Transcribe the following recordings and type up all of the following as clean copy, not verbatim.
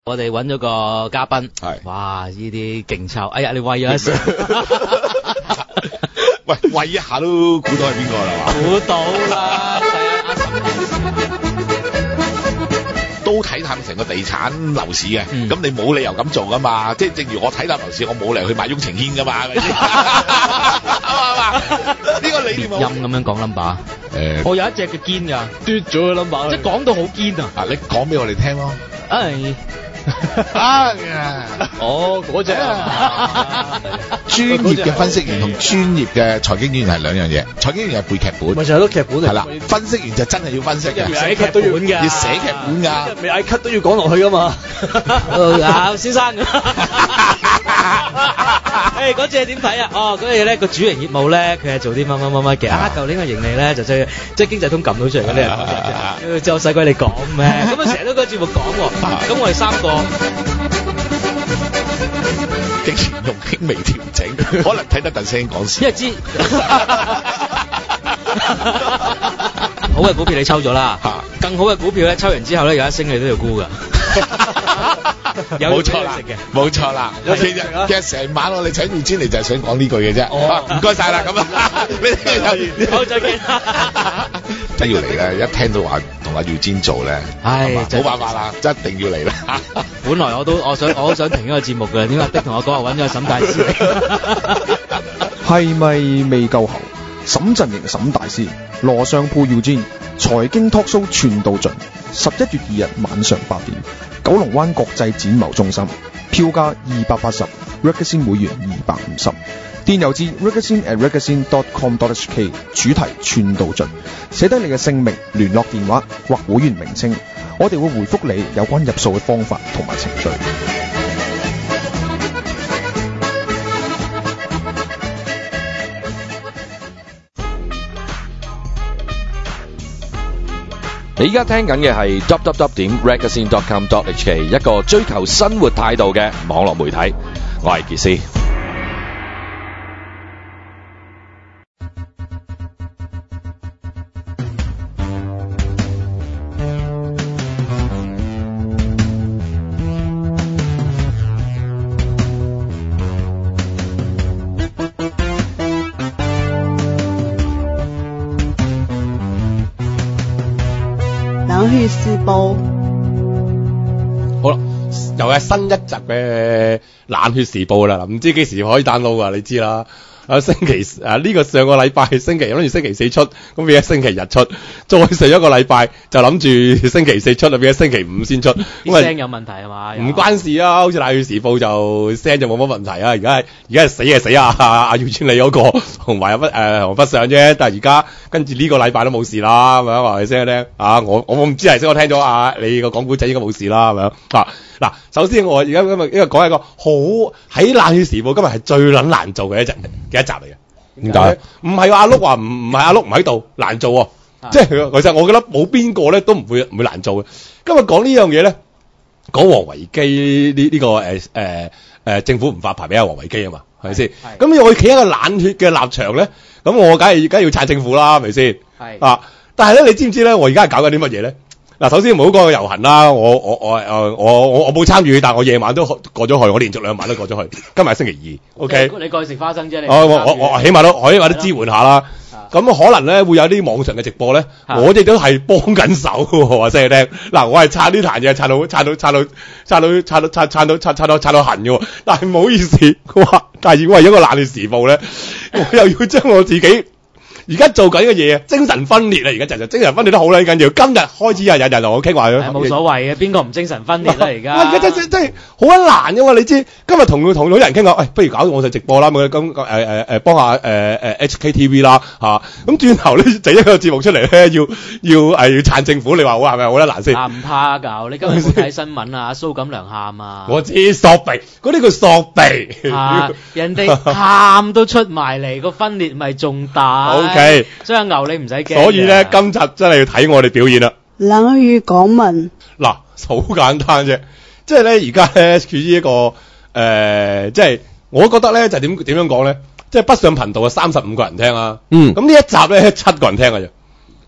我哋揾咗個嘉賓， 係哇！呢啲勁抽，哎呀，你喂咗一聲， 喂，喂一下都估到係邊個啦嘛？ 估到啦，係啊，阿沈都睇淡成個地產樓市嘅，咁你冇理由咁做噶嘛？即係正如我睇淡樓市，我冇理由去買雍澄軒噶嘛，係咪先？啱嘛？呢個理念別音咁樣講 number，我有一隻嘅堅㗎，嘟咗個 number，即係講到好堅啊！ 啊，你講俾我哋聽咯。 哦，嗰隻專業嘅分析員同專業嘅財經員係兩樣嘢，財經員係背劇本， 咪就係咯劇本嚟， 係啦，分析員就真係要分析嘅， 寫劇本㗎， 要寫劇本㗎， 未嗌 cut 都要講落去㗎嘛。 先生，嗰隻點睇啊？哦，嗰隻咧個主營業務咧，佢係做啲乜嘅啊？舊年嘅盈利咧就即係經濟通撳到出嚟嗰啲人，即係我使鬼你講咩？咁啊成日都個節目講喎，咁我哋三個竟然用輕微調整，可能睇得鄧聲講事， 因為知好嘅股票你抽咗啦，更好嘅股票咧抽完之後咧有一升你都要沽㗎。 冇錯啦，冇錯啦。其實成晚我哋請耀堅嚟就係想講呢句嘅啫。唔該晒啦，咁啊， 好再見。 真要嚟啦！一聽到話同阿耀堅做咧，冇辦法啦，一定要嚟啦。 本來我好想停呢個節目嘅，點解的同我講話揾咗沈大師嚟？ 係咪未夠喉？沈陣營沈大師，羅尚沛耀堅，財經 talk show 全到盡。11月2日晚上8點，九龍灣國際展貿中心，票價280 ，Ragazine 會員250，電郵至 ragazine@ragazine.com.hk， 主題全到盡，寫低你嘅姓名、聯絡電話或會員名稱，我哋會回覆你有關入數嘅方法同埋程序。 你依家聽緊嘅係 www.ragazine.com.hk， 一個追求生活態度嘅網絡媒體。我係傑斯。 冷血時報， 好啦，又係新一集嘅冷血時報啦，唔知幾時可以 download 啊？你知啦。星期呢個上個禮拜星期諗住星期四出，咁變咗星期日出，再上一個禮拜就諗住星期四出，變咗星期五先出。 啲聲有問題係嘛？ 唔關事啊，好似冷血時報就聲就冇乜問題啊。而家係死就死啊！阿耀堅你嗰個同埋同不上啫，但係而家跟住呢個禮拜都冇事啦，係咪話你聲聽啊？我唔知係先，我聽咗你個講古仔應該冇事啦，係咪啊？嗱，首先我而家今日呢個講一個好喺冷血時報今日係最撚難做嘅一集嚟嘅。點解？唔係阿碌話唔係阿碌唔喺度難做喎，即係其實我覺得冇邊個咧都唔會難做嘅。今日講呢樣嘢咧，講王維基呢個政府唔發牌俾阿王維基啊嘛，係咪先？咁我企喺個冷血嘅立場咧，咁我梗係要撐政府啦，係咪先？係啊，但係咧，你知唔知咧？我而家係搞緊啲乜嘢咧？嗱，首先唔好講個遊行啦，我冇參與，但係我夜晚都過咗去，我連續2晚都過咗去。今日係星期2 ，OK？ 你過去食花生啫，你我起碼都支援下啦。咁可能咧會有啲網上嘅直播咧，我哋都係幫緊手喎，話聲你聽。嗱，我係撐呢壇嘢，撐到痕嘅喎。但係唔好意思，但係如果係一個冷血時報咧，我又要將我自己而家做緊嘅嘢精神分裂啊！而家就精神分裂得好啦，緊要。今日開始有人同我傾話冇所謂嘅，邊個唔精神分裂啦？而家而家真係好難嘅嘛！你知今日同到人傾話，不如搞網上直播啦，咁幫下HKTV 啦嚇。咁轉頭咧就一個節目出嚟咧，要撐政府，你話我係咪好得難先？ 唔怕㗎，你今日冇睇新聞啊？蘇錦良喊啊！ 我知索鼻，嗰啲叫索鼻。 人哋喊都出埋嚟，個分裂咪仲大。所以牛你唔使驚。所以咧，今集真係要睇我哋表演啦。 冷血港聞嗱，好簡單啫，即係咧而家咧處於一個即係我覺得咧就點樣講咧，即係北上頻道啊35個人聽啦。咁呢一集咧7個人聽嘅啫。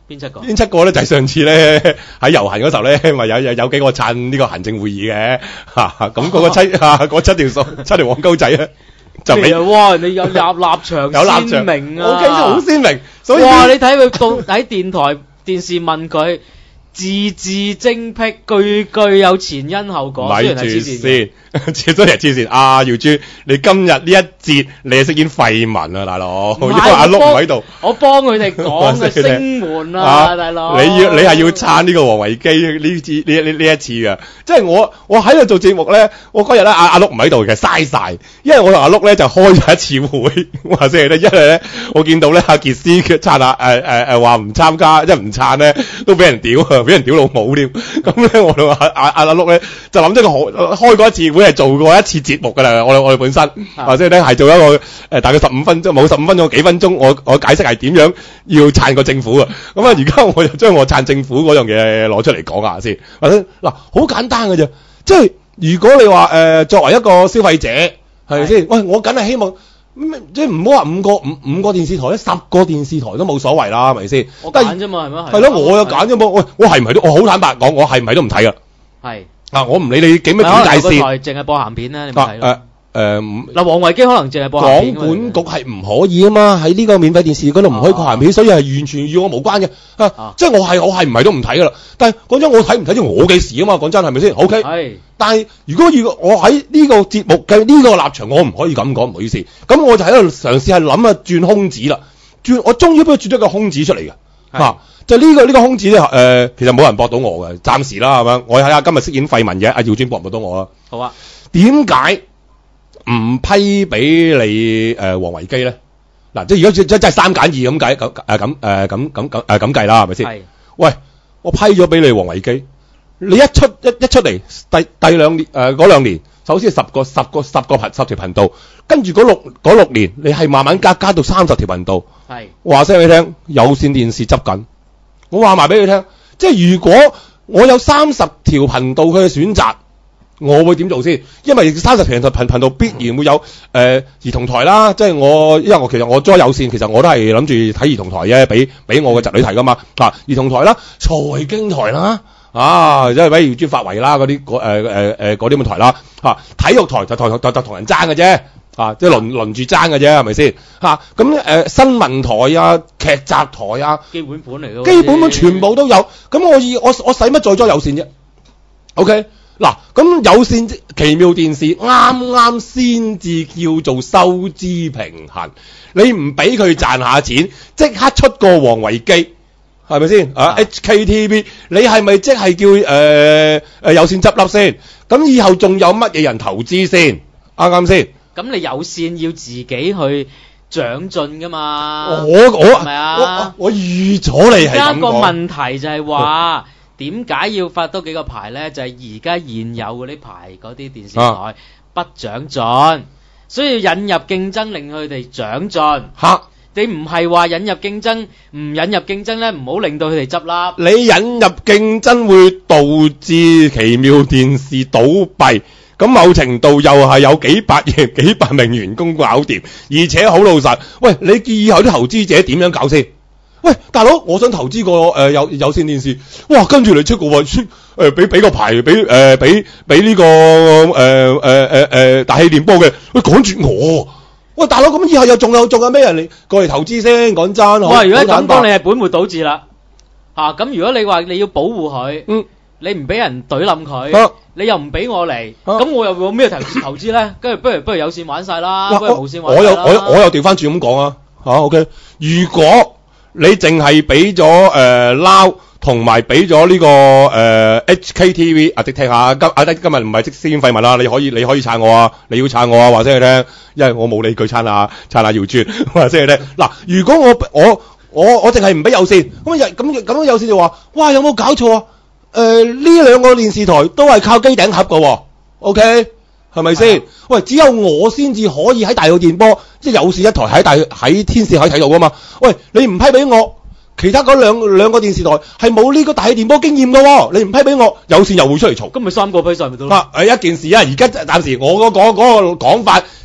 邊7個？ 邊7個咧？就係上次咧喺遊行嗰時候咧，咪有幾個撐呢個行政會議嘅咁嗰個嗰7條黃鳩仔咧就俾哇！你有立場鮮明啊 ，OK，好鮮明。所以哇！你睇佢到喺電視問佢。字字精闢，句有前因後果。 咪住先，雖然黐線。阿耀珠，你今日呢一節你係飾演廢文啊，大佬，因為阿碌唔喺度。 我幫佢哋講嘅聲門啊，大佬。 你係要撐呢個王維基呢一次嘅，即係我喺度做節目咧，我嗰日咧阿碌唔喺度，其實嘥晒，因為我同阿碌咧就開咗一次會，話先咧，因為咧我見到咧阿傑斯佢撐話唔參加，即係唔撐咧都俾人屌啊！俾人屌老母添，咁咧我同阿碌咧就諗咗開過一次會係做過一次節目㗎啦，我哋本身或者咧係做一個大概15分鐘，冇15分鐘幾分鐘，我解釋係點樣要撐個政府啊，咁啊而家我就將我撐政府嗰樣嘢攞出嚟講下先，或者嗱好簡單㗎啫，即係如果你話作為一個消費者係咪先？喂，我梗係希望。即係唔好話五個電視台咧，10個電視台都冇所謂啦，係咪先？ 我揀啫嘛，係咪？ 係咯，我有揀啫嘛。喂，我係唔係都？我好坦白講，我係唔係都唔睇噶。 係我唔理你幾咩片界線。 個台淨係播鹹片啦，你唔睇咯。 嗱， 王維基可能淨係播鹹片。 港管局係唔可以啊嘛，喺呢個免費電視嗰度唔可以播鹹片，所以係完全與我無關嘅。即係我係唔係都唔睇噶啦。但係講真，我睇唔睇啲我嘅事啊嘛。講真係咪先 ？OK。係。但係如果我喺呢個節目嘅呢個立場，我唔可以咁講，唔好意思。咁我就喺度嘗試係諗轉空子啦。我終於俾佢轉咗個空子出嚟嘅。就呢個空子咧，其實冇人駁到我嘅，暫時啦，係咪？我睇下今日飾演廢文嘅阿耀尊駁唔駁到我啦。 好啊。點解唔批俾你王維基咧？嗱，即係如果真係3揀2咁計，咁計啦，係咪先？係。喂，我批咗俾你王維基。你一出嚟第2年嗰2年，首先10條頻道，跟住嗰6年，你係慢慢加到30條頻道。係話聲俾你聽，有線電視執緊。我話埋俾你聽，即係如果我有30條頻道去選擇，我會點做先？因為30條頻道必然會有兒童台啦，即係因為我其實我裝有線，其實我都係諗住睇兒童台啫，俾我嘅侄女睇噶嘛。兒童台啦，財經台啦。即係比如專發圍啦嗰啲啲咁嘅台啦，體育台就同人爭嘅啫，即係輪住爭嘅啫，係咪先？咁新聞台啊、劇集台啊， 基本盤嚟嘅， 基本盤全部都有。咁我使乜再裝有線啫 ？OK， 嗱，咁有線奇妙電視啱先至叫做收支平衡，你唔俾佢賺下錢，即刻出個王維基。係咪先？HKTV， 你係咪即係叫有線執笠先？咁以後仲有乜嘢人投資先？啱先？ 咁你有線要自己去長進噶嘛？ 係咪啊？ 我預咗你係咁講。而家個問題就係話點解要發多幾個牌咧？就係而家現有嗰啲牌嗰啲電視台不長進，所以要引入競爭令佢哋長進。你唔係話引入競爭，唔引入競爭咧，唔好令到佢哋執笠。 你引入競爭會導致奇妙電視倒閉，咁某程度又係有幾百名員工搞掂，而且好老實。喂，你以後啲投資者點樣搞先？喂，大佬，我想投資個有線電視，哇，跟住你出個話俾個牌俾呢個大氣電波嘅，喂，趕住我。喂，大佬，咁以後又仲有咩人嚟過嚟投資先？講真， 喂，如果咁講，你係本末倒置啦。咁如果你話你要保護佢，你唔俾人懟冧佢，你又唔俾我嚟，咁我又有咩投資咧？跟住不如有線玩晒啦，不如無線玩晒啦。 我又調翻轉咁講啊，OK。如果你淨係俾咗撈同埋俾咗呢個HKTV 啊，即聽下今日唔係即先廢物啦，你可以撐我啊，你要撐我啊，話聲你聽，因為我冇理佢撐下姚尊，話聲你聽。嗱，如果我淨係唔俾有線，咁有線就話，哇，有冇搞錯啊？呢兩個電視台都係靠機頂盒㗎，OK， 係咪先？喂，只有我先至可以喺大氣電波，即係有線一台喺天線可以睇到㗎嘛？喂，你唔批俾我？其他嗰兩個電視台係冇呢個大氣電波經驗嘅喎，你唔批俾我，有線又會出嚟嘈， 咁咪3個批晒咪得咯？ 一件事啊，而家暫時我嗰個講法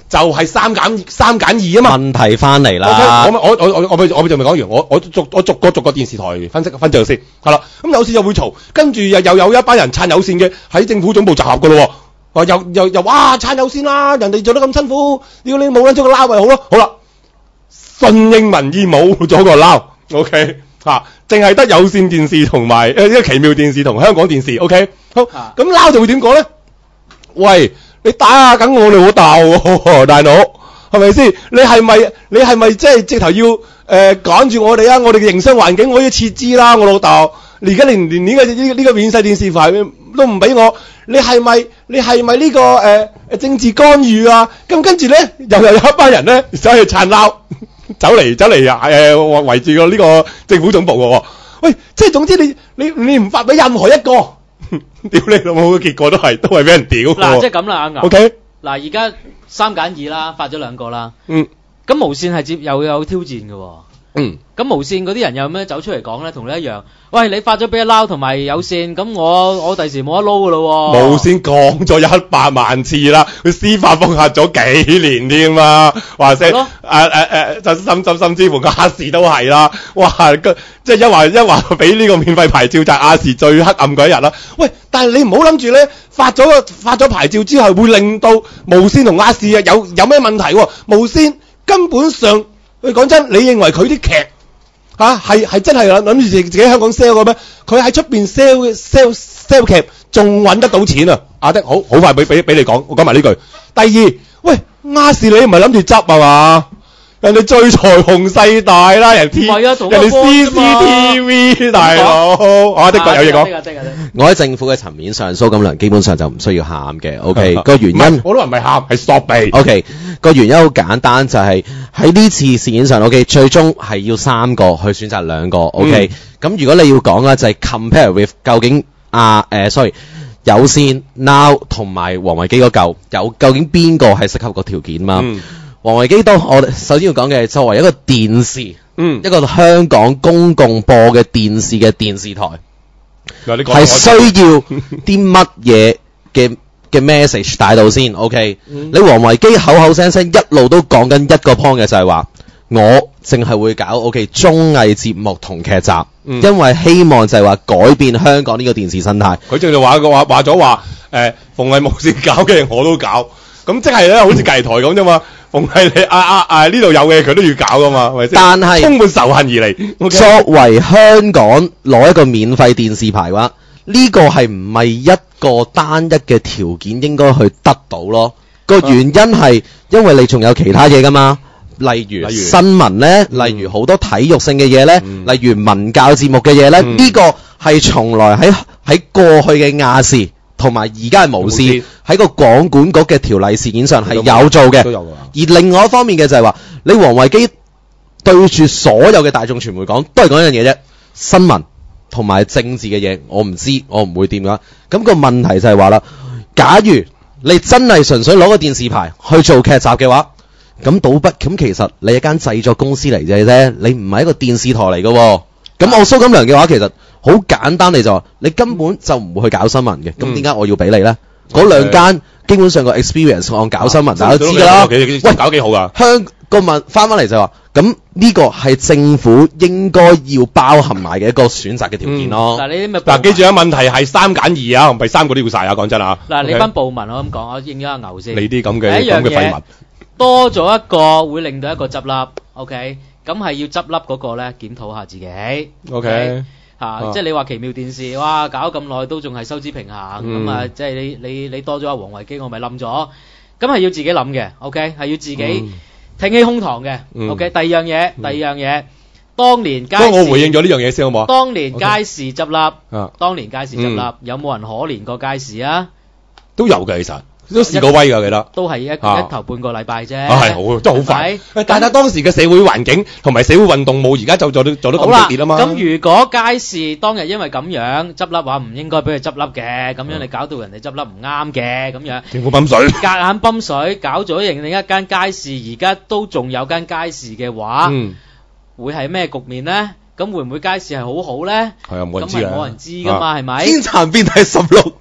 就係3減2啊嘛。 問題翻嚟啦。 OK，我仲未講完，我逐個電視台分析先，係啦。咁有線又會嘈，跟住又有一班人撐有線嘅喺政府總部集合噶咯喎，又哇撐有線啦，人哋做得咁辛苦，要你冇撚咗個撈咪好咯，好啦，順應民意冇咗個撈 ，OK 嚇，淨係得有線電視同埋呢個奇妙電視同香港電視 ，OK 好，咁撈就會點講咧？喂，你打下緊我哋老豆喎，大佬。係咪先？你係咪即係直頭要趕住我哋啊？我哋嘅營商環境我要撤資啦！我老豆，你而家連呢個免費電視牌都唔俾我，你係咪呢個政治干預啊？咁跟住咧又有一班人咧走去撐撈，走嚟啊圍住個呢個政府總部嘅喎。喂，即係總之你唔發俾任何一個，屌你老母嘅結果都係俾人屌。 嗱，即係咁啦，阿牛。 OK。 嗱，而家3減2啦，發咗2個啦。 嗯。 咁無線係又有挑戰嘅喎。 嗯。 咁無線嗰啲人有咩走出嚟講咧？同你一樣。喂，你發咗俾一撈同埋有線，咁我第時冇得撈嘅咯喎。 無線講咗100萬次啦，佢司法覆核咗幾年添啦，話聲甚至乎亞視都係啦。哇！即係一話俾呢個免費牌照就係亞視最黑暗嗰一日啦。喂，但係你唔好諗住咧，發咗牌照之後會令到無線同亞視有咩問題喎？無線根本上，講真，你認為佢啲劇係真係諗住自己香港 sell 嘅咩？佢喺出邊 sell 劇仲揾得到錢啊！阿的好快俾你講，我講埋呢句。第二，喂，亞視你唔係諗住執啊嘛？人哋最財雄勢大啦，人哋 CCTV 大佬，的確有嘢講。 我喺政府嘅層面上，蘇錦樑基本上就唔需要喊嘅。OK， 個原因我都話唔係喊，係索鼻。 OK， 個原因好簡單，就係喺呢次事件上 ，OK， 最終係要3個去選擇2個。OK，咁如果你要講啦，就係 compare with 究竟有線 Now 同埋王維基嗰嚿究竟邊個係適合個條件嘛？王維基都我首先要講嘅，作為一個電視，一個香港公共播嘅電視台，係需要啲乜嘢嘅 message 帶到先 ？OK，你王維基口口聲聲一路都講緊一個 point 嘅就係話，我淨係會搞 OK 綜藝節目同劇集，因為希望就係話改變香港呢個電視生態。 佢仲話咗話，逢係無線搞嘅我都搞，咁即係咧好似隔離台咁啫嘛。逢係你呢度有嘅佢都要搞噶嘛，係咪先？但係充滿仇恨而嚟。Okay? 作為香港攞一個免費電視牌嘅話，呢個係唔係一個單一嘅條件應該去得到咯？個原因係因為你仲有其他嘢噶嘛，例如新聞咧，例如好多體育性嘅嘢咧，例如文教節目嘅嘢咧，呢個係從來喺過去嘅亞視同埋而家係無線喺個廣管局嘅條例事件上係有做嘅，而另外一方面嘅就係話，你王維基對住所有嘅大眾傳媒講，都係講一樣嘢啫，新聞同埋政治嘅嘢，我唔知，我唔會掂㗎。咁個問題就係話啦，假如你真係純粹攞個電視牌去做劇集嘅話，咁其實你係一間製作公司嚟啫，你唔係一個電視台嚟嘅喎。咁我蘇錦樑嘅話，其實好簡單，你根本就唔會去搞新聞嘅。咁點解我要俾你咧？嗰兩間基本上個 experience 我搞新聞，大家都知㗎啦。 喂，搞幾好㗎？ 個問翻嚟就話，咁呢個係政府應該要包含埋嘅一個選擇嘅條件咯。 嗱，記住啊，問題係3減2啊，唔係3個都要晒啊！講真啊。 嗱，你班部民我咁講，我應咗阿牛先。 你啲咁嘅廢物， 多咗一個會令到一個執笠。OK，咁係要執笠嗰個咧，檢討下自己。OK。即係你話奇妙電視，哇，搞咁耐都仲係收支平衡，咁啊，即係你多咗阿王維基，我咪冧咗，咁係要自己諗嘅 ，OK， 係要自己挺起胸膛嘅 ，OK。第二樣嘢，當年街市， 我回應咗呢樣嘢先好唔好？ 當年街市執笠，有冇人可憐過街市啊？ 都有嘅，其實。都試過威㗎，記得都係一頭半個禮拜啫。 係好，真係好快。但係當時嘅社會環境同埋社會運動冇而家做得咁激烈啊嘛。 咁如果街市當日因為咁樣執笠話唔應該俾佢執笠嘅，咁樣你搞到人哋執笠唔啱嘅，咁樣政府泵水， 夾硬泵水，搞咗另一間街市，而家都仲有間街市嘅話，會係咩局面呢？咁會唔會街市係好好咧？ 係啊，冇人知啊。 咁係冇人知㗎嘛，係咪？ 天殘變係16。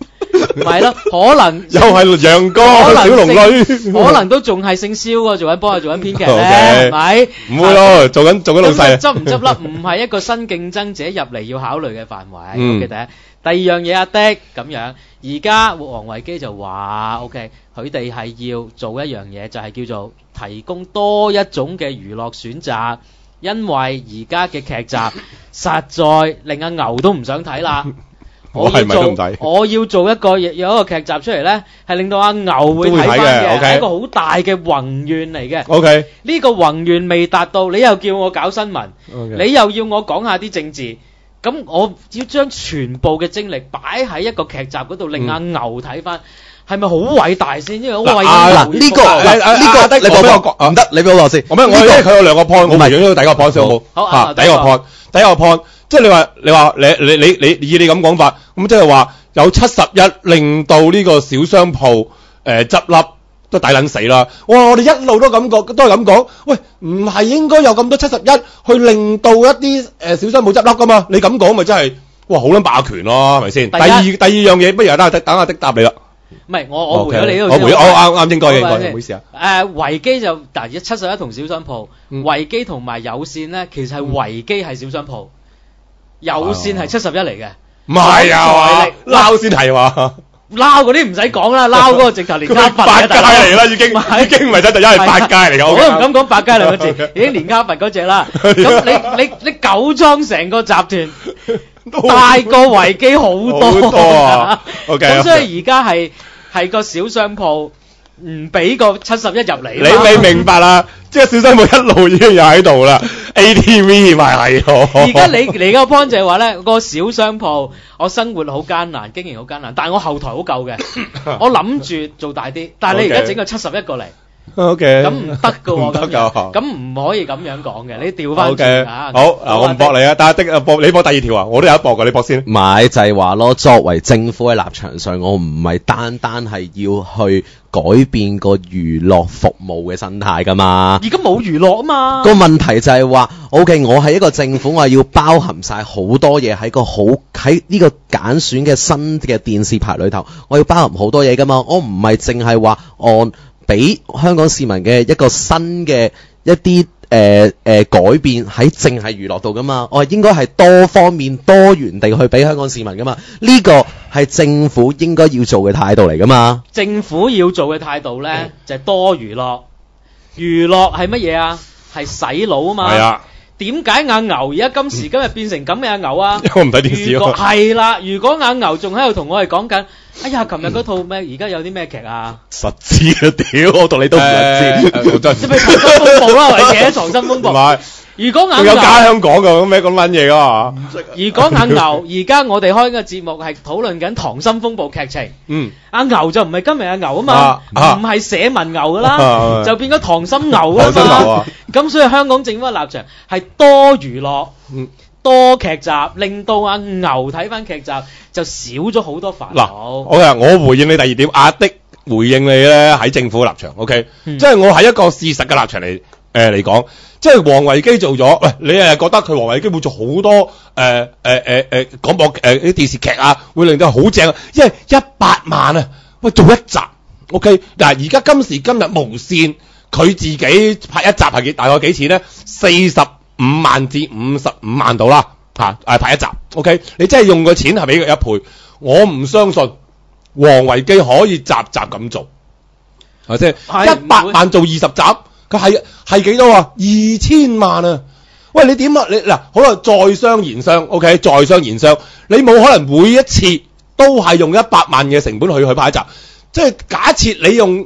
係咯，可能又係楊哥可能小龍女， 可能都仲係姓蕭喎，幫佢做緊編劇咧， OK 係咪？ 唔會咯，做緊老細。 執唔執笠唔係一個新競爭者入嚟要考慮嘅範圍。 嗯 OK，第二樣嘢阿的咁樣，而家王維基就話 OK，佢哋係要做一樣嘢，就係叫做提供多一種嘅娛樂選擇，因為而家嘅劇集實在令阿牛都唔想睇啦。 我係咪都唔睇？ 我要做一個有一個劇集出嚟咧，係令到阿牛會睇翻嘅，係一個好大嘅宏願嚟嘅。 OK， 呢個宏願未達到，你又叫我搞新聞，你又要我講下啲政治，咁我要將全部嘅精力擺喺一個劇集嗰度，令阿牛睇翻，係咪好偉大先？因為好偉大。 嗱呢個你俾我講唔得，你俾我講先。 我因為佢有兩個 point，我唔係用咗第一個 point 先好冇？ 好第一個 point，即係你話你以你咁講法，咁即係話有71令到呢個小商鋪執笠都抵撚死啦！哇！我哋一路都係咁講，喂，唔係應該有咁多71去令到一啲小商鋪執笠噶嘛？你咁講咪真係哇好撚霸權咯，係咪先？第二樣嘢，不如等下的答你啦。 唔係我回咗你呢度我回啱應該嘅，唔好意思啊。 維基就嗱71同小商鋪，維基同埋有線咧，其實係維基係小商鋪。有線係71嚟嘅， 唔係啊，撈先係嘛？ 撈嗰啲唔使講啦，撈嗰個直頭連卡佛八街嚟啦，已經唔係真第一係八街嚟㗎。 我都唔敢講八街兩個字，已經連卡佛嗰隻啦。咁你九莊成個集團大過維基好多啊。OK，咁所以而家係個小商鋪唔俾個71入嚟。 你明白啦？即係小商鋪一路已經有喺度啦。ATV 咪係咯。 而家你個 point 就係話咧，個小商鋪我生活好艱難，經營好艱難，但係我後台好夠嘅，我諗住做大啲，但係你而家整個71過嚟。 OK， 咁唔得㗎喎，咁唔可以咁樣講嘅，你調翻轉啊！ 好嗱，我唔駁你啊，但係你駁第二條啊，我都有一駁㗎，你駁先。 唔係就係話咯，作為政府嘅立場上，我唔係單係要去改變個娛樂服務嘅生態㗎嘛。 而家冇娛樂啊嘛。 個問題就係話 ，OK， 我係一個政府，我係要包含晒好多嘢喺呢個揀選嘅新嘅電視牌裏頭，我要包含好多嘢㗎嘛。我唔係淨係話按俾香港市民嘅一個新嘅一啲改變喺淨係娛樂度噶嘛，我係應該係多方面多元地去俾香港市民噶嘛，呢個係政府應該要做嘅態度嚟噶嘛。 政府要做嘅態度咧就係多娛樂，娛樂係乜嘢啊？係洗腦啊嘛。係啊。點解阿牛而家今時今日變成咁嘅阿牛啊？ 因為我唔睇電視咯。係啦，如果阿牛仲喺度同我哋講緊，哎呀，琴日嗰套咩？而家有啲咩劇啊？ 實知啊！屌，我同你都唔知。 即係《溏心風暴》啦，或者《溏心風暴》。唔係。如果阿牛有家鄉講嘅咩咁撚嘢噶嘛？ 如果阿牛而家我哋開嘅節目係討論緊《溏心風暴》劇情，阿牛就唔係今日阿牛啊嘛，唔係社民牛噶啦，就變咗溏心牛啦嘛。咁所以香港政府嘅立場係多娛樂、多劇集，令到阿牛睇翻劇集就少咗好多煩惱。 嗱，我回應你第二點，阿的回應你咧喺政府立場 ，OK，即係我係一個事實嘅立場嚟講。即係王維基做咗，喂，你係覺得佢王維基會做好多廣播啲電視劇啊，會令到好正啊，因為100萬啊，喂做一集 ，OK， 嗱而家今時今日無線佢自己拍一集係大概幾錢咧？45萬至55萬度啦，拍一集 ，OK， 你真係用個錢係俾佢1倍，我唔相信王維基可以集咁做，係即係100萬做20集。佢係幾多啊？2000萬啊！喂，你點啊？你嗱，好啦，在商言商 ，OK， 在商言商，你冇可能每一次都係用100萬嘅成本去拍一集，即係假設你用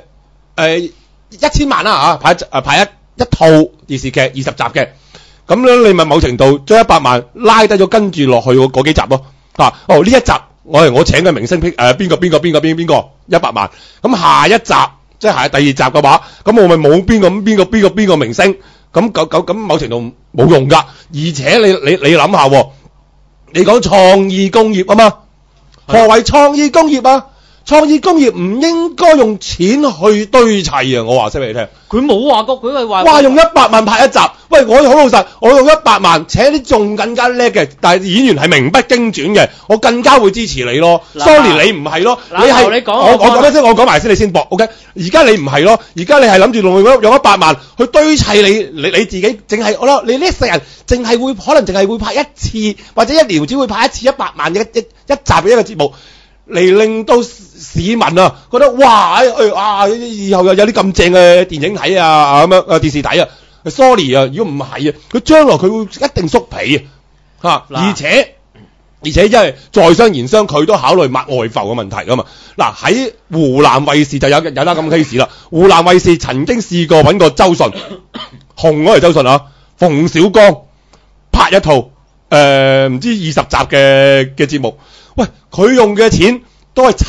1000萬啦拍一套電視劇20集嘅，咁樣你咪某程度將100萬拉低咗，跟住落去嗰幾集咯。呢一集我請嘅明星邊個100萬，咁下一集。即係第二集嘅話，咁我咪冇邊個明星，咁某程度冇用㗎。而且你諗下，你講創意工業啊嘛，何謂創意工業啊？ 創意工業唔應該用錢去堆砌啊！我話聲俾你聽。 佢冇話過，佢係話哇！用100萬拍一集，喂！我好老實，我用100萬請啲仲更加叻嘅，但係演員係名不經傳嘅，我更加會支持你咯。Sorry， 你唔係咯，你係你講我講咩先？我講埋先，你先駁。OK， 而家你唔係咯，而家你係諗住用100萬去堆砌你自己，淨係我諗你呢一世人淨係會可能淨係會拍一次，或者1年只會拍一次100萬嘅一集嘅一個節目。嚟令到市民啊覺得哇以後又有啲咁正嘅電影睇啊咁樣電視睇啊 sorry 啊，如果唔係啊，佢將來佢會一定縮皮啊而且因為在商言商，佢都考慮外埠嘅問題噶嘛。嗱喺湖南衛視就有單咁 case 啦。湖南衛視曾經試過揾個周迅紅嗰係周迅啊，馮小剛拍一套唔知20集嘅節目。喂，佢用嘅錢都係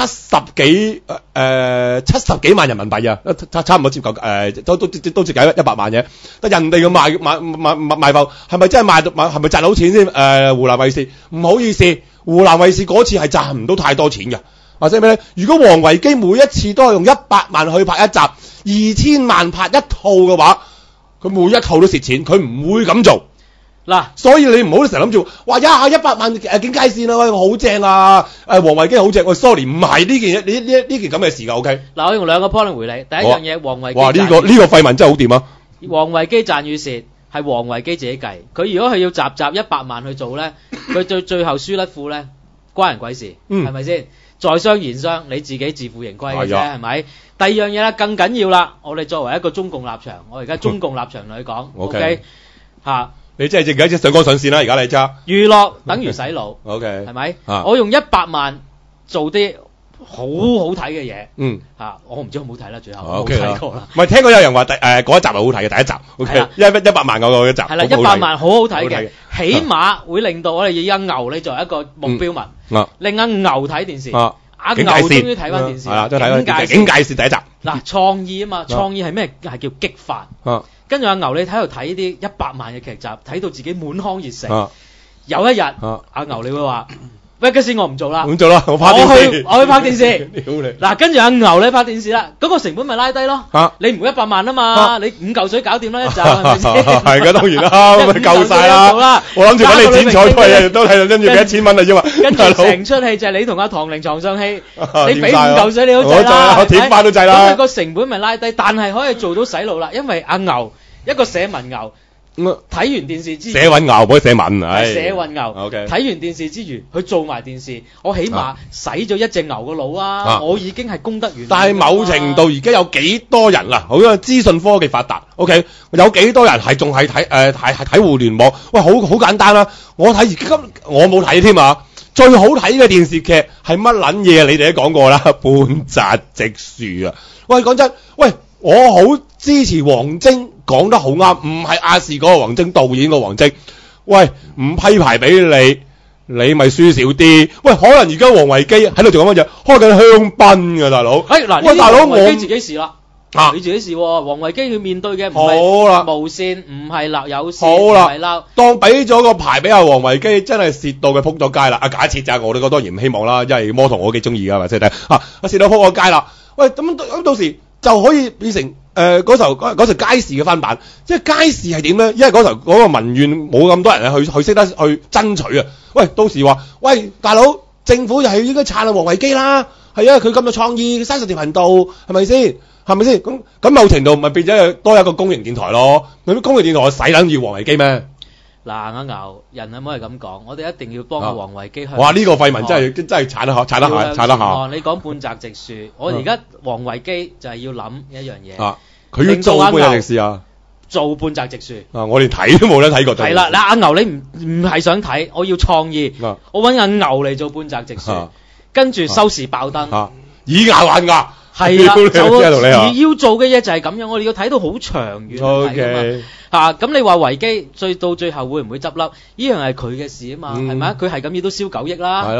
70幾萬人民幣啊，差唔多接近都接近100萬嘅。但人哋嘅賣埠係咪真係係咪賺到錢先？湖南衛視唔好意思，湖南衛視嗰次係賺唔到太多錢嘅。或者咩咧？如果王維基每一次都係用100萬去拍一集，2000萬拍一套嘅話，佢每一套都蝕錢，佢唔會咁做。嗱，所以你唔好成日諗住話100萬警戒線啊，喂，我好正啊！王維基好正，喂 sorry 唔係呢件嘢，呢件咁嘅事㗎 OK。 嗱，我用兩個 point 嚟回你。第一樣嘢，王維基。 哇！呢個廢文真係好掂啊！ 王維基賺與蝕係王維基自己計，佢如果佢要集100萬去做咧，佢最後輸甩褲咧，關人鬼事，係咪先？在商言商，你自己自負盈虧嘅啫，係咪？第二樣嘢咧更緊要啦，我哋作為一個中共立場，我而家中共立場同你講 ，OK 嚇。你真係而家上綱上線啦！而家你揸娛樂等於洗腦，OK 係咪？我用100萬做啲好好睇嘅嘢，我唔知好唔好睇啦，最後冇睇過啦。唔係聽過有人話嗰一集係好睇嘅，第一集 OK， 100萬嗰個一集係啦，100萬好好睇嘅，起碼會令到我哋以阿牛你作為一個目標民，令阿牛睇電視，阿牛終於睇翻電視，係啦，都睇翻警戒線第一集。嗱，創意啊嘛，創意係咩？係叫激發。跟住阿牛，你喺度睇啲100萬嘅劇集，睇到自己滿腔熱誠。有一日，阿牛你會話：喂，嗰時我唔做啦，唔做啦，我拍電視，我去拍電視。嗱，跟住阿牛你拍電視啦，嗰個成本咪拉低咯。你唔會100萬啊嘛，你5嚿水搞掂啦一集，係咪先？係嘅，當然啦，咁咪夠晒啦。我諗住揾你剪彩都係都係跟住俾1000蚊啊啫嘛。跟住成出戲就係你同阿唐玲床上戲，你俾5嚿水你都制啦，我舔翻都制啦。咁個成本咪拉低，但係可以做到洗腦啦，因為阿牛。一個社民牛，睇完電視之餘，社運牛唔可以社民，社運牛。OK，睇完電視之餘，佢做埋電視，我起碼洗咗一隻牛個腦啊！我已經係功德圓滿。但係某程度而家有幾多人啦？好多資訊科技發達 ，OK， 有幾多人係仲係睇互聯網？喂，好簡單啦！我睇而家我冇睇添啊！最好睇嘅電視劇係乜撚嘢？你哋都講過啦，半澤直樹啊！喂，講真，喂，我好支持王晶。講得好啱，唔係亞視嗰個王晶，導演個王晶。喂，唔批牌俾你，你咪輸少啲。喂，可能而家王維基喺度做緊乜嘢？開緊香檳㗎，大佬。嗱，喂，大佬，王維基自己事啦。你自己事喎，王維基佢面對嘅唔係無線，唔係鬧有線，唔係鬧。當俾咗個牌俾阿王維基，真係蝕到佢撲咗街啦。假設咋，我哋當然唔希望啦，因為魔童我幾中意㗎，咪即係蝕到撲個街啦。喂，咁到時就可以變成。嗰時候街市嘅翻版，即係街市係點咧？因為嗰時候嗰個民怨冇咁多人去識得去爭取啊！喂，到時話喂大佬，政府又係應該撐下王維基啦，係啊，佢咁有創意，30條頻道係咪先？係咪先？咁某程度咪變咗多一個公營電台咯？咁公營電台我使撚住王維基咩？嗱，阿牛人唔可以咁講，我哋一定要幫個王維基。哇！呢個廢文真係撐得下。你講半澤直樹，我而家王維基就係要諗一樣嘢。佢要做半澤直樹啊！做半澤直樹啊！我連睇都冇得睇過。係啦，嗱，阿牛你唔係想睇，我要創意。我揾阿牛嚟做半澤直樹，跟住收視爆燈，以牙還牙。係啦，而要做嘅嘢就係咁樣，我哋要睇到好長遠嚟㗎咁你話維基到最後會唔會執笠？呢樣係佢嘅事啊嘛，係咪？佢係咁要都燒9億啦，係咯，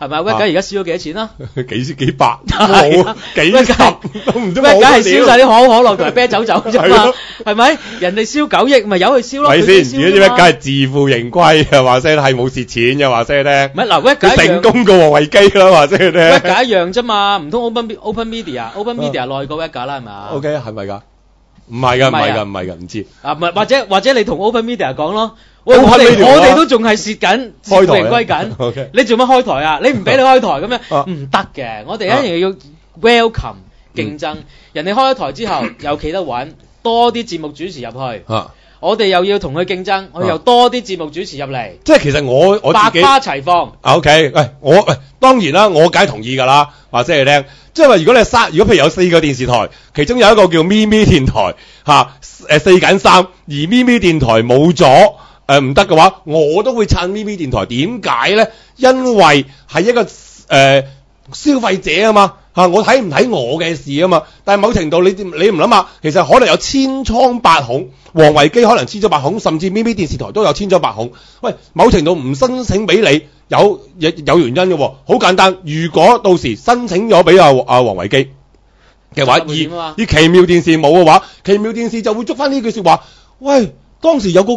係咪？威格而家燒咗幾多錢啦？ 幾百， 係啊冇幾十都唔知喂，梗係燒晒啲。 啲可樂同埋啤酒走啫嘛，係咪？人哋燒9億，咪由佢燒咯。 咪先， 佢燒啫嘛而家啲咩梗係自負盈虧嘅，話聲係冇蝕錢嘅，話聲咧。 唔係嗱，威格一樣成功過王維基啦，話聲威咧。 格一樣啫嘛，唔通 Open Media 耐過威格啦係咪 O K 係咪㗎？唔係㗎，唔係㗎，唔係㗎，唔知。 啊，唔係或者你同 Open Media 講咯，喂， Open 我 Media 啊哋都仲係蝕緊， 開台啊盈虧緊 OK 你做乜開台啊？你唔俾你開台咁啊樣唔得嘅，我哋一定要 welcome 競爭，人哋開咗台之後又企得穩，多啲節目主持入去， 啊， 我哋又要同佢競爭，我哋又多啲節目主持入嚟， 即係其實我自己。 百花齊放。 O K，喂，當然啦，我梗係同意㗎啦，話聲你聽，即係話如果如果譬如有4個電視台，其中有一個叫咪咪電台4減3，而咪咪電台冇咗唔得嘅話，我都會撐咪咪電台。點解咧？因為係一個消費者啊嘛我睇唔睇我嘅事啊嘛。但係某程度你唔諗下，其實可能有千瘡百孔，王維基可能千瘡百孔，甚至咪咪電視台都有千瘡百孔。喂，某程度唔申請俾你，有原因嘅喎。好簡單，如果到時申請咗俾王維基嘅話，而奇妙電視冇嘅話，奇妙電視就會捉翻呢句説話。喂，當時有個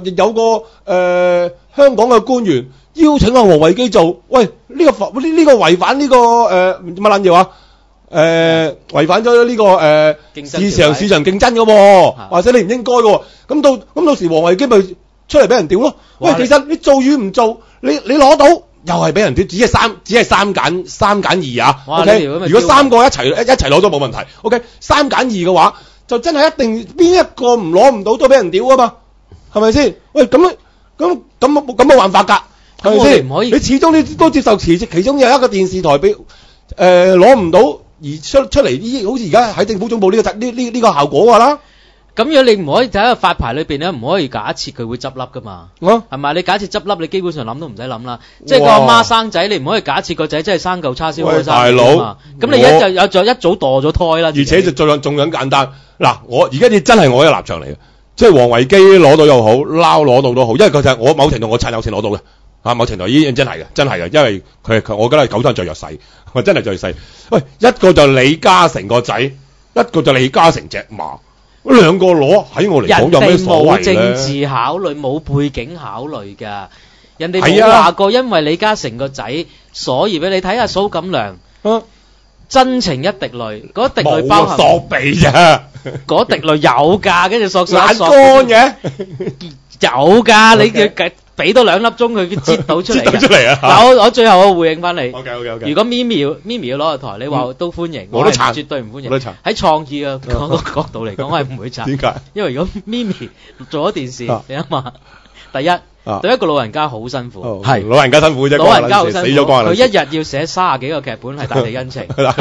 香港嘅官員邀請阿王維基做，喂呢個違反呢個乜撚嘢話？違反咗呢個市場競爭嘅喎，或者你唔應該嘅喎。咁到時王維基咪出嚟俾人屌咯。喂，其實你做與唔做，你攞到又係俾人屌，只係三揀二啊。O K，如果3個一齊攞都冇問題。O K， 3揀2嘅話，就真係一定邊一個唔攞唔到都俾人屌啊嘛，係咪先？喂，咁冇辦法㗎，係咪先？你始終你都接受其中有一個電視台俾攞唔到而出嚟，好似而家喺政府總部呢個效果㗎啦。 咁樣你唔可以喺個發牌裏邊咧，唔可以假設佢會執笠噶嘛，係咪？你假設執笠，你基本上諗都唔使諗啦。即係個阿媽生仔，你唔可以假設個仔真係生嚿叉燒開生大佬， 咁你一早墮咗胎啦。 而且就仲咁簡單。嗱，我而家你真係我嘅立場嚟嘅，即係王維基攞到又好，撈攞到都好，因為佢就係我某程度我撐有錢攞到嘅，某程度依真係嘅，因為佢我覺得係狗爭最弱勢，我真係最細。喂，一個就李嘉誠個仔，一個就李嘉誠隻馬。兩個攞喺我嚟講有咩所謂咧？ 人哋冇政治考慮，冇背景考慮㗎。人哋冇話過，因為李嘉誠個仔，所以俾你睇下蘇錦良，真情一滴淚，嗰滴淚包含索鼻咋？ 嗰滴淚有㗎，跟住索眼乾嘅， 有㗎，你要俾多2粒鐘佢擠到出嚟嘅。 出嚟啊！ 嗱，我最後我回應翻你。 OK。 如果咪咪要攞個台，你話都歡迎， 我都撐， 絕對唔歡迎。 我都撐。 喺創意嘅角度嚟講，我係唔會撐。 點解？ 因為如果咪咪做咗電視，你諗下，第一對一個老人家好辛苦， 係老人家辛苦啫， 老人家好辛苦， 死咗光啦。 佢一日要寫30幾個劇本係大地恩情。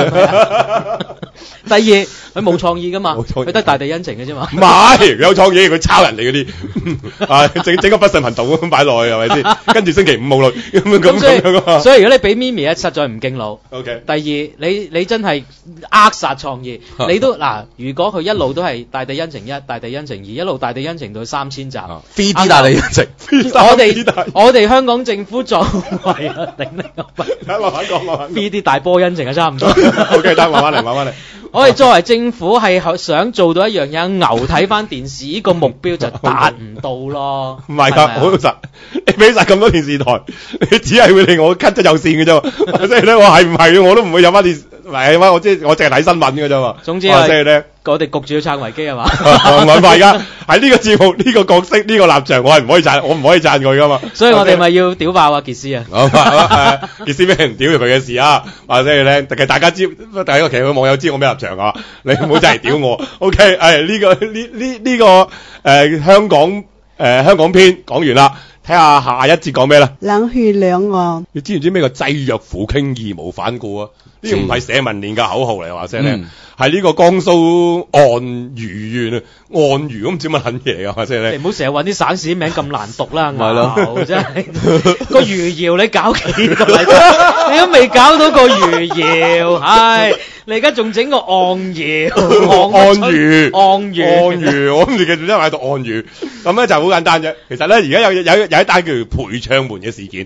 第二，佢冇創意噶嘛，佢得大地恩情嘅啫嘛。 唔係，有創意，佢抄人哋嗰啲，整個不信頻道咁擺落去係咪先？跟住星期5冇落咁所以如果你俾咪咪實在唔敬老。 OK。 第二，你真係扼殺創意，你都嗱，如果佢一路都係大地恩情1、大地恩情2，一路大地恩情到3000集 ，3D 大地恩情。 我哋香港政府作為啊，頂你個肺！ 慢慢講 ，3D 大波恩情啊，差唔多。 OK，得慢慢嚟。 我哋作為政府係想做到一樣嘢，牛睇翻電視呢個目標就達唔到咯。 唔係㗎，好老實，你俾曬咁多電視台，你只係會令我 cut 咗有線嘅啫嘛。即係咧，我係唔係我都唔會有翻電視，係嘛？我淨係睇新聞嘅啫嘛。 總之啊，即係咧，我哋焗住要撐維基係嘛？ 唔係而家喺呢個節目呢個角色呢個立場，我係唔可以讚佢㗎嘛。 所以我哋咪要屌爆啊傑斯啊！ 傑斯俾人屌係佢嘅事啊，或者咧，其實大家知，其實個網友知我咩立場啊，你唔好真係屌我。OK，呢個香港篇講完啦，睇下下一節講咩啦。 冷血兩岸， 你知唔知咩叫濟弱扶傾義無反顧啊？呢個唔係社民連嘅口號嚟，話聲咧，係呢個江蘇岸魚縣啊，岸魚咁唔知乜撚嘢㗎，話聲咧。你唔好成日揾啲省市名咁難讀啦， 係咯， 真係個魚窯你搞幾個禮你都未搞到個魚窯，唉！你而家仲整個岸魚， 岸魚，我諗住記住，因為喺度岸魚，咁咧就好簡單啫。其實咧，而家有一單叫陪唱門嘅事件。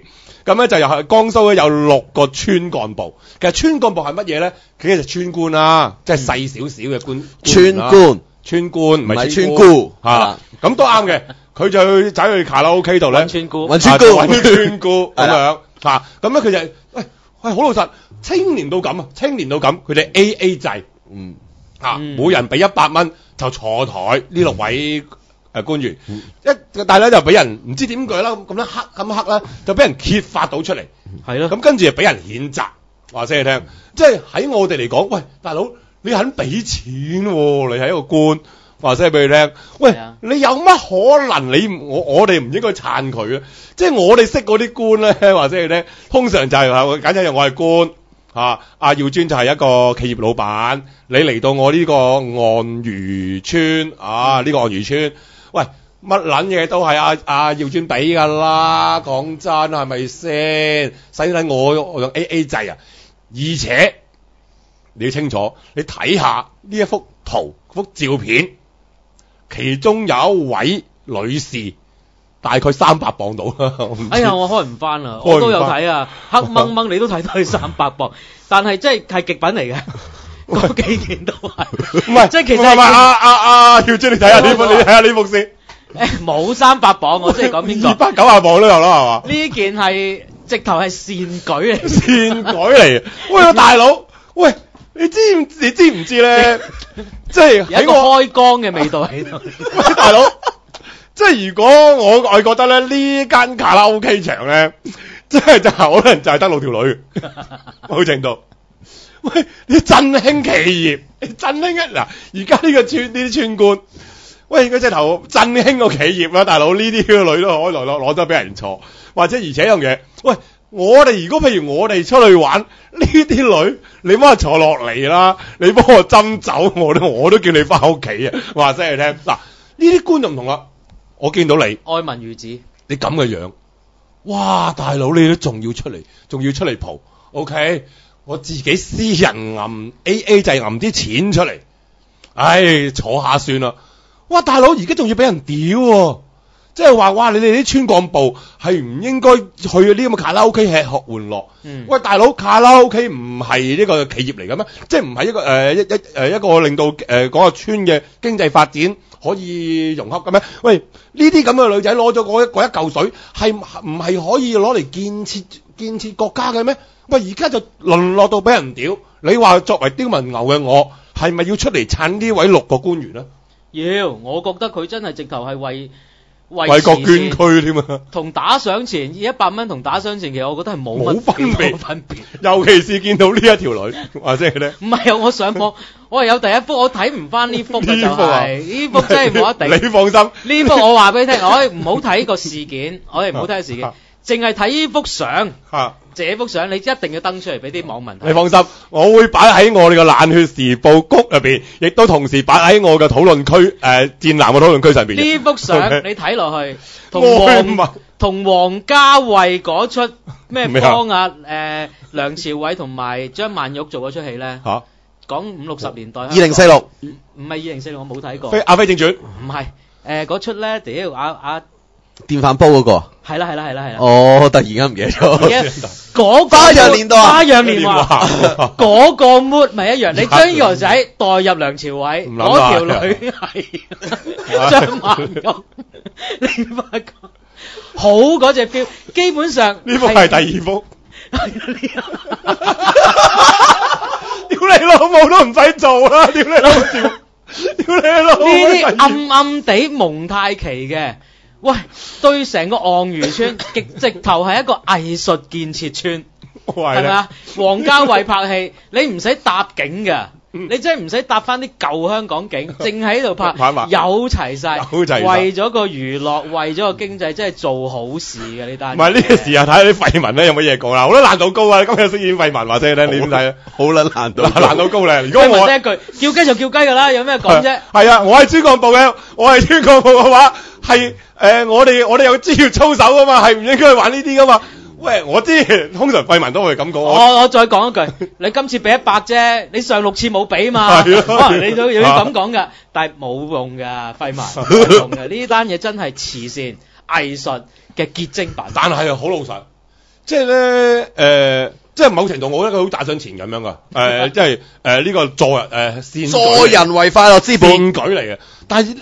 咁咧就又係江蘇咧有6個村幹部。其實村幹部係乜嘢咧？其實村官啦，即係細少少嘅官。村官唔係村姑嚇，咁都啱嘅。佢就走去卡拉 OK 度咧， 揾村姑咁樣嚇。咁咧佢就喂好老實，青年到咁，佢哋 AA 制，每人俾100蚊就坐台呢6位官員，但係咧就俾人唔知點解啦，咁黑啦，就俾人揭發到出嚟， 係咯。 咁跟住就俾人譴責，話聲你聽，即係喺我哋嚟講，喂大佬，你肯俾錢喎，你係一個官。話聲俾佢聽，喂，你有乜可能我哋唔應該撐佢啊？即係我哋識嗰啲官咧，話聲佢聽，通常就係簡單我係官嚇，阿耀尊就係一個企業老闆，你嚟到我呢個岸漁村啊，呢個岸漁村，喂，乜撚嘢都係阿耀尊俾㗎啦，講真係咪先？使唔使我用 AA 制啊？而且你要清楚，你睇下呢一幅圖幅照片。其中有一位女士，大概300磅到啦。 哎呀，我開唔翻啦，我都有睇啊，黑掹掹你都睇到佢300磅，但係即係極品嚟嘅，嗰幾件都係。唔係，即係其實阿耀尊，你睇下呢幅，你睇下呢幅先。 冇300磅，我即係講邊個 ？290磅都有啦，係嘛？ 呢件係直頭係善舉嚟， 善舉嚟。喂，大佬，喂。你知唔知咧？即係喺個開光嘅味道喺度。 喂，大佬，即係如果我覺得咧呢間卡拉 OK 場咧，即係就可能就係得6條女，某程度。喂，你振興企業，你振興嗱，而家呢啲村官，喂，佢直頭振興個企業啦，大佬呢啲女都可以攞得俾人坐，或者而且一樣嘢，喂。我哋如果譬如我哋出去玩呢啲女，你幫我坐落嚟啦，你幫我斟酒，我都叫你翻屋企啊！話聲你聽，嗱呢啲官就唔同啦。我見到你愛民如子， 你咁嘅樣，哇！大佬你都仲要出嚟蒲 ，OK？我自己私人揞 AA 制揞啲錢出嚟，唉，坐下算啦。哇！大佬而家仲要俾人屌喎！即係話，哇！你哋啲村幹部係唔應該去呢啲咁嘅卡拉 OK 吃喝玩樂。喂，大佬，卡拉 OK 唔係呢個企業嚟嘅咩？即係唔係一個一個令到嗰個村嘅經濟發展可以融合嘅咩？喂，呢啲咁嘅女仔攞咗嗰一嚿水，係唔係可以攞嚟建設國家嘅咩？喂，而家就淪落到俾人屌。你話作為刁民牛嘅我，係咪要出嚟撐呢位6個官員咧？ 要，我覺得佢真係直頭係為國捐軀添啊！ 同打賞錢100蚊同打賞錢，其實我覺得係冇分別。 尤其是見到呢一條女，話聲咧， 唔係啊！我上網，我係有第一幅，我睇唔翻呢幅嘅就係呢幅真係冇得頂。 你放心， 呢幅我話俾你聽，我哋唔好睇個事件，我哋唔好睇個事件，淨係睇呢幅相。這幅相你一定要登出嚟俾啲網民睇。 你放心，我會擺喺我哋個冷血時報谷入邊，亦都同時擺喺我嘅討論區戰艦嘅討論區上邊。 呢幅相你睇落去，同王家衛嗰出咩幫梁朝偉同埋張曼玉做嗰出戲咧，講50-60年代。 2046 唔係2046，我冇睇過。 阿飛正傳唔係嗰出咧，屌電飯煲嗰個。 係啦。 哦，突然間唔記得咗。 嗰個花樣年代， 嗰個 mood 咪一樣。你將呢個仔代入梁朝偉，嗰條女係張曼玉，你發覺好嗰隻 feel。基本上呢幅係第2幅。屌你老母都唔使做啦！屌你老母！屌你老母！ 呢啲暗暗地蒙太奇嘅。喂，對成個岸漁村直頭係一個藝術建設村，係咪啊？王家衛拍戲，你唔使搭景㗎，你真係唔使搭翻啲舊香港景，淨喺度拍，有齊晒，為咗個娛樂，為咗個經濟，真係做好事嘅呢單。唔係呢個時候睇下啲廢文咧有乜嘢講啦，好多難度高啊！今日飾演廢文話聲咧，你點睇啊？ 好撚難度， 難度高咧。如果我一句叫雞就叫雞㗎啦，有咩講啫？ 係啊，我係村幹部嘅，話係。我哋有專業操守噶嘛，係唔應該去玩呢啲噶嘛。喂，我知通常廢文都會咁講。 我再講一句，你今次俾100啫，你上6次冇俾嘛，可能你都要咁講噶，但係冇用噶，廢文冇用嘅。呢單嘢真係慈善藝術嘅結晶版。 但係好老實， 即係咧即係某程度我覺得佢好打上前咁樣噶，即係呢個助人為快樂之本善舉嚟嘅。但係呢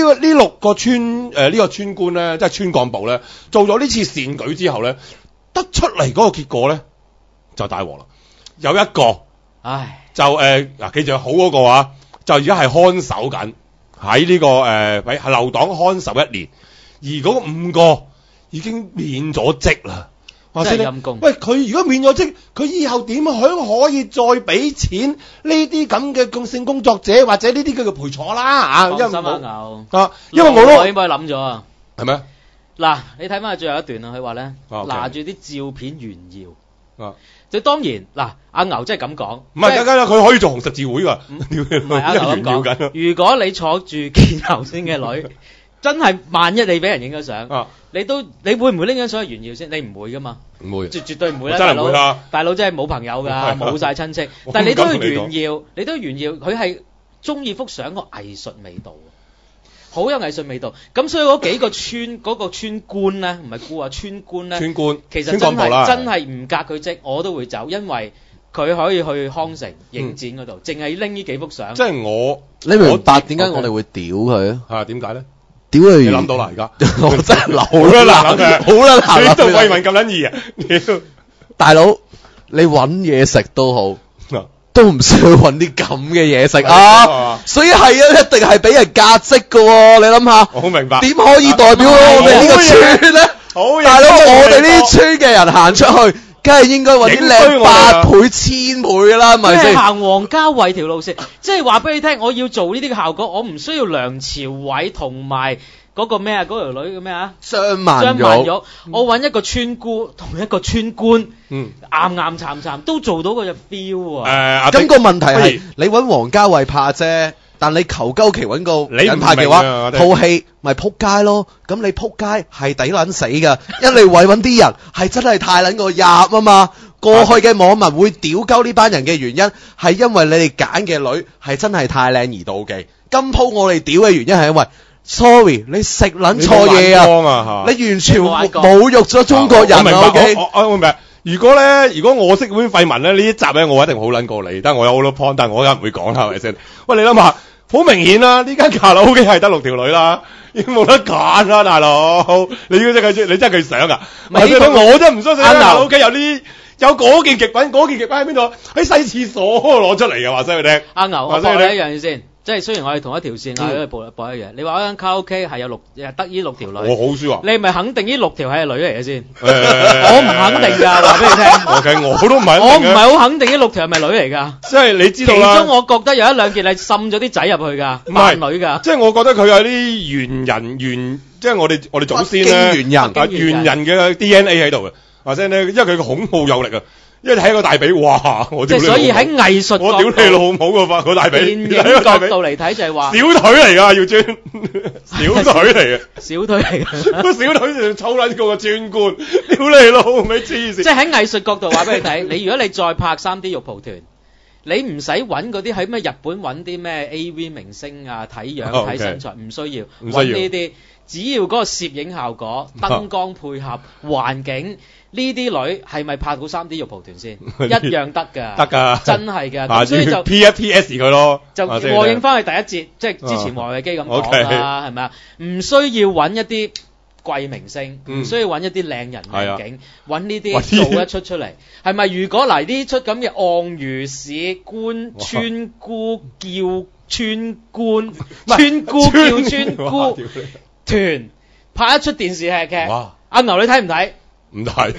6個村呢個村官咧，即係村幹部咧，做咗呢次善舉之後咧，得出嚟嗰個結果咧就大鑊啦。有一個，就記住好嗰個啊，就而家係看守緊喺呢個喺留黨看守1年，而嗰5個已經免咗職啦。 真係陰公。 喂，佢如果免咗職，佢以後點可以再俾錢呢啲咁嘅性工作者或者呢啲叫做陪坐啦啊？ 放心啊牛因為我都應該諗咗啊。 係咪？ 嗱，你睇翻最後一段啊，佢話咧拿住啲照片炫耀。就當然嗱，阿牛真係咁講， 唔係，佢可以做紅十字會㗎。 唔係阿牛咁講。如果你坐住見頭先嘅女，真係萬一你俾人影咗相，你會唔會拎張相去炫耀先？你唔會噶嘛？唔會，絕對唔會啦， 真係唔會啦。 大佬真係冇朋友㗎，冇晒親戚，但係你都要炫耀，佢係中意幅相個藝術味道，好有藝術味道。咁所以嗰幾個嗰個村官咧，唔係官啊，村官咧，其實真係唔隔佢職，我都會走，因為佢可以去康城影展嗰度，淨係拎呢幾幅相。 即係你明白點解我哋會屌佢啊？ 點解咧？ 屌佢！ 你諗到啦而家， 我真係好啦難諗，好啦難諗。 你做慰問咁撚易啊？ 大佬，你揾嘢食都好，都唔需要揾啲咁嘅嘢食啊！所以係啊，一定係俾人革職㗎喎！你諗下， 我好明白。 點可以代表我哋呢個村咧？大佬，我哋呢啲村嘅人行出去，梗係應該揾啲靚8倍、1000倍㗎啦，係咪先？ 行王家衛條路線，即係話俾你聽，我要做呢啲嘅效果，我唔需要梁朝偉同埋嗰個咩啊，嗰條女嘅咩啊？ 張曼玉， 我揾一個村姑同一個村官，啱慘都做到嗰隻 feel 啊！ 咁個問題係你揾王家衛拍啫。但你求鳩其揾個人拍嘅話，套戲咪撲街咯。咁你撲街係抵撚死㗎，因為為揾啲人係真係太撚過入啊嘛。過去嘅網民會屌鳩呢班人嘅原因係因為你哋揀嘅女係真係太靚而妒忌。今鋪我哋屌嘅原因係因為 sorry 你食撚錯嘢啊！你完全侮辱咗中國人啊！ 我明白。如果我識碗廢文咧，呢一集咧我一定好撚過你，但係我有好多 point，但係我而家唔會講啦，係咪先？喂，你諗下，好明顯啦，呢間卡拉 OK 係得6條女啦，已經冇得揀啦，大佬。你真係想啊？我真唔相信卡拉 OK 有嗰件極品喺邊度？喺洗廁所攞出嚟嘅，話聲佢聽。 阿牛，我講你一樣嘢先。即係雖然我係同一條線啊，因為播一樣。你話嗰間卡拉 OK 係有得呢6條女， 我好輸啊！ 你係咪肯定呢6條係女嚟嘅先？我唔肯定㗎，話俾你聽。 我都唔係。 我唔係好肯定呢6條係咪女嚟㗎？ 即係你知道啦。 其中我覺得有1-2件係滲咗啲仔入去㗎，扮女㗎。 即係我覺得佢有啲即係我哋祖先咧，猿人嘅 DNA 喺度嘅，或者咧，因為佢個恐怖有力啊。因為睇個大髀，哇！ 即係所以喺藝術角度， 我屌你老母個大髀。 電影角度嚟睇就係話， 小腿嚟㗎，要專小腿嚟嘅， 小腿嚟嘅， 個小腿就抽撚過個專官，屌你老味黐線！ 即係喺藝術角度話俾你睇，你如果你再拍3D 肉蒲團，你唔使揾嗰啲喺咩日本揾啲咩 AV 明星啊睇樣睇身材，唔需要揾呢啲，只要嗰個攝影效果、燈光配合、環境。呢啲女係咪拍到3D 肉蒲團先？一樣得㗎，得㗎，真係㗎。所以就 P1PS 佢咯， 就和應翻去第一節，即係之前黃偉基咁講啦，係咪啊？唔需要揾一啲貴明星，唔需要揾一啲靚人靚景，揾呢啲做一出嚟，係咪？如果嚟呢出咁嘅昂如市官村姑叫村官，村姑叫村姑團拍一出電視劇，阿牛你睇唔睇？ 唔睇，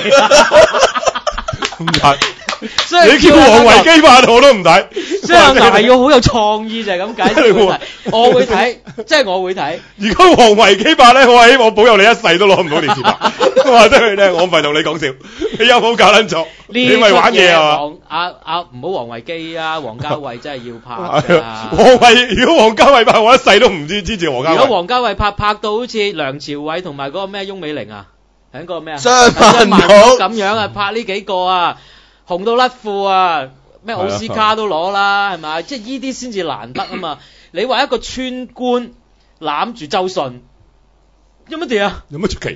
唔睇。 所以你叫黃維基拍我都唔睇。 所以阿牛係要好有創意就係咁解。我會睇，即係我會睇。如果黃維基拍咧，我希望保佑你一世都攞唔到電視拍。我話真係咧，我唔係同你講笑，你有冇搞撚錯？你咪玩嘢啊！ 唔好黃維基啊，黃家衛真係要拍㗎。 如果黃家衛拍，我一世都唔支持黃家衛。 如果黃家衛拍到好似梁朝偉同埋嗰個咩翁美玲啊？喺個咩啊？ 張曼玉咁樣啊，拍呢幾個啊，紅到甩褲啊，咩奧斯卡都攞啦，係咪？即係呢啲先至難得啊嘛！你話一個村官攬住周迅，有乜嘢啊？ 有乜出奇？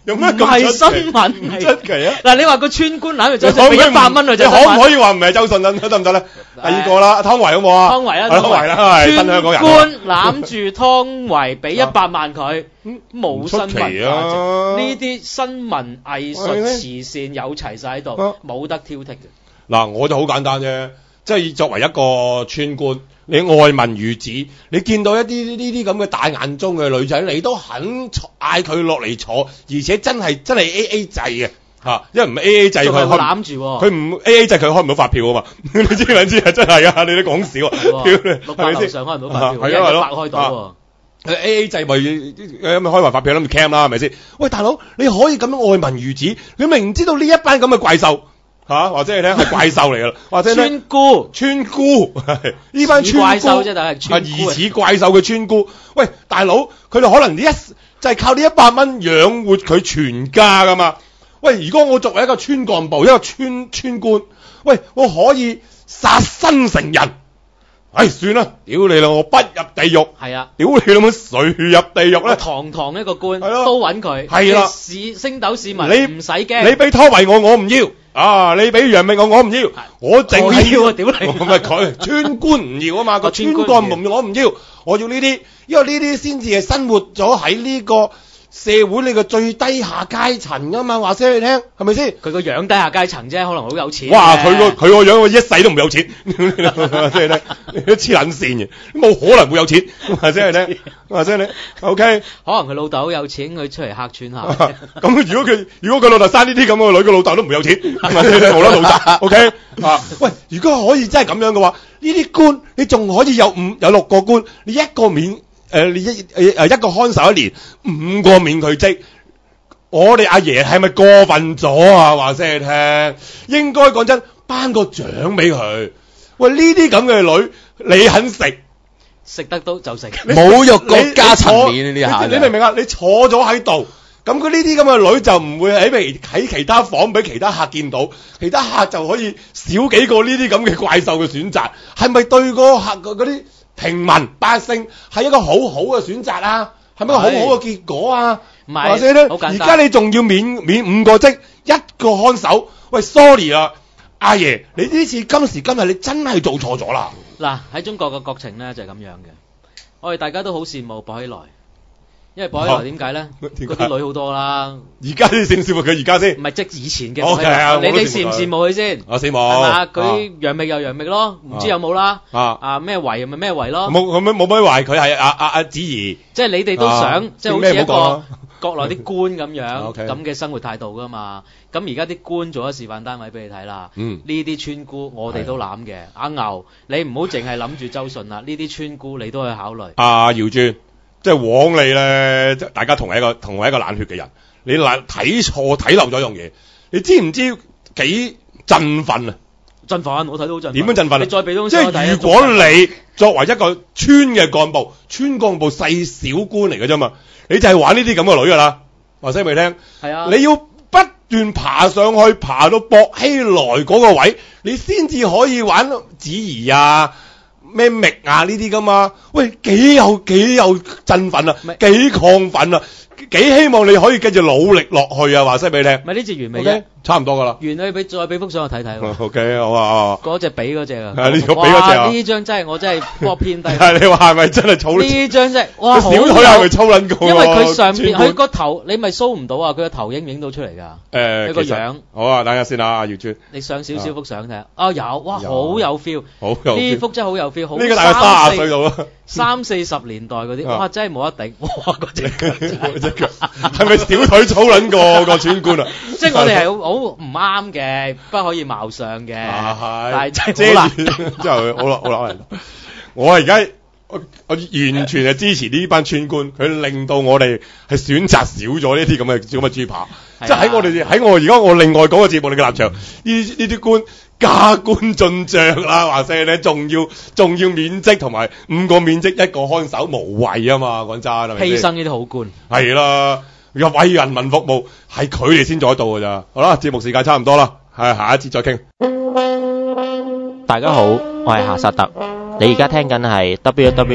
有咩唔係咁新聞嚟出奇啊？ 嗱，你話個村官攬住周你可唔可以迅俾100蚊佢就你可唔可以話唔係周迅得唔得咧？第二個啦，湯唯好冇啊？ 湯唯啦， 湯唯啦，係新香港人。 村官攬住湯唯俾100萬佢，冇新聞唔出奇價值。 啊呢啲新聞、藝術、慈善有齊晒喺度，冇得挑剔嘅。 嗱，我就好簡單啫，即係作為一個村官，你愛民如子，你見到一啲呢啲咁嘅大眼中嘅女仔，你都肯嗌佢落嚟坐，而且真係 AA 制嘅嚇，因為唔 AA 制佢仲係開攬住喎， 佢唔 AA 制佢開唔到發票啊嘛，你知唔知啊？真係啊，你都講笑啊， 六百樓上開唔到發票， 係啊，係咯， 白開到喎。 AA 制咪開埋發票啦，咪 cam 啦，係咪先？喂，大佬，你可以咁樣愛民如子，你明知道呢一班咁嘅怪獸或者你聽係怪獸嚟噶啦，或者村姑呢班村姑怪獸啫，但係村姑疑似怪獸嘅村姑。喂，大佬，佢哋可能就係靠呢100蚊養活佢全家噶嘛？喂，如果我作為一個村幹部，一個村官，喂，我可以殺身成仁。算啦，屌你啦，我不入地獄。 係啊， 屌你老母，誰入地獄咧？ 堂堂一個官係咯都揾佢。 係啦， 星斗市民你唔使驚。 你俾湯唯我唔要。你俾楊冪我唔要，我淨係要啊！屌你， 唔係佢村官唔要啊嘛，個村幹部我唔要，我要呢啲，因為呢啲先至係生活咗喺呢個社會呢個最低下階層噶嘛，話聲你聽，係咪先？ 佢個樣低下階層啫，可能好有錢。 哇！佢個樣，我一世都唔有錢，即係咧，你都黐撚線嘅，冇可能會有錢，話聲你聽，話聲你 ，OK。 可能佢老豆好有錢，佢出嚟客串下。 咁如果佢老豆生呢啲咁嘅女，佢老豆都唔會有錢，話聲你冇得老豆 ，OK。喂，如果可以真係咁樣嘅話，呢啲官你仲可以有6個官，你一個免。你一個看守1年，5個免佢職，我哋阿爺係咪過分咗啊？話聲你聽，應該講真，頒個獎俾佢。喂，呢啲咁嘅女，你肯食得到就食， 侮辱國家層面呢啲下， 你明唔明啊？你坐咗喺度，咁佢呢啲咁嘅女就唔會喺其他房俾其他客見到，其他客就可以少幾個呢啲咁嘅怪獸嘅選擇，係咪對嗰個客嗰啲平民百姓係一個好好嘅選擇啊？係咪一個好好嘅結果啊？ 唔係， 或者咧， 好簡單。 而家你仲要免5個職，一個看守。喂 ，sorry 啊，阿爺，你呢次今時今日你真係做錯咗啦。 嗱，喺中國嘅國情咧就係咁樣嘅，我哋大家都好羨慕薄熙來，因為薄熙來點解咧？嗰啲女好多啦。 而家啲羨唔羨慕佢而家先？ 唔係即以前嘅薄熙來，你羨唔羨慕佢先？ 我羨慕。 係嘛？佢楊冪又楊冪咯，唔知有冇啦？咩維咪咩維咯？ 冇乜懷佢係阿子怡。 即係你哋都想，即係好似一個國內啲官咁樣咁嘅生活態度噶嘛？咁而家啲官做咗示範單位俾你睇啦。呢啲村姑我哋都攬嘅。阿牛，你唔好淨係諗住周迅啦，呢啲村姑你都去考慮。 阿姚尊，即係枉你咧，大家同為一個冷血嘅人，你睇錯睇漏咗一樣嘢，你知唔知幾振奮啊？ 振奮，我睇到好振奮。 點樣振奮啊？ 你再俾東西即係如果你作為一個村嘅幹部，村幹部細小官嚟嘅啫嘛，你就係玩呢啲咁嘅女噶啦，話聲俾你聽。 係啊， 你要不斷爬上去，爬到薄熙來嗰個位，你先至可以玩子怡啊、咩覓啊呢啲噶嘛。喂，幾有振奮啊，幾亢奮啊！幾希望你可以繼續努力落去啊！話聲俾你聽。 咪呢節完未啫？ 差唔多噶啦。 完你再俾幅相我睇睇。 OK， 好啊。 嗰隻比嗰隻啊。 係呢個比嗰隻啊。 呢張真係我真係幫偏低。 係你話係咪真係粗？ 呢張真係哇！ 小腿係咪粗撚過？ 因為佢上邊佢個頭你咪 show 唔到啊！佢個頭影唔影到出嚟㗎？佢個樣。 好啊，等下先啊，姚尊。 你上少少幅相睇下。有，哇，好有 feel。 好有。 呢幅真係好有 feel，好。 呢個大概30歲度啦。 30-40年代嗰啲，哇！真係冇得頂，哇！嗰隻腳係咪小腿粗撚過個村官啊？ 即係我哋係好唔啱嘅，不可以貌相嘅。但係真係好難。 之後好啦，我而家我完全係支持呢班村官，佢令到我哋係選擇少咗呢啲咁嘅豬扒。即係喺我而家我另外講個節目你嘅立場，呢啲官加官進爵啦，話聲咧，仲要免職同埋5個免職1個看守，無謂啊嘛，講真係咪犧牲呢啲好官係啦，為人民服務係佢哋先做得到㗎咋。好啦，節目時間差唔多啦，係下一節再傾。 大家好，我係夏薩特，你而家聽緊係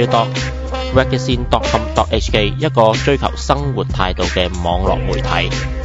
www.regazine.com.hk 一個追求生活態度嘅網絡媒體。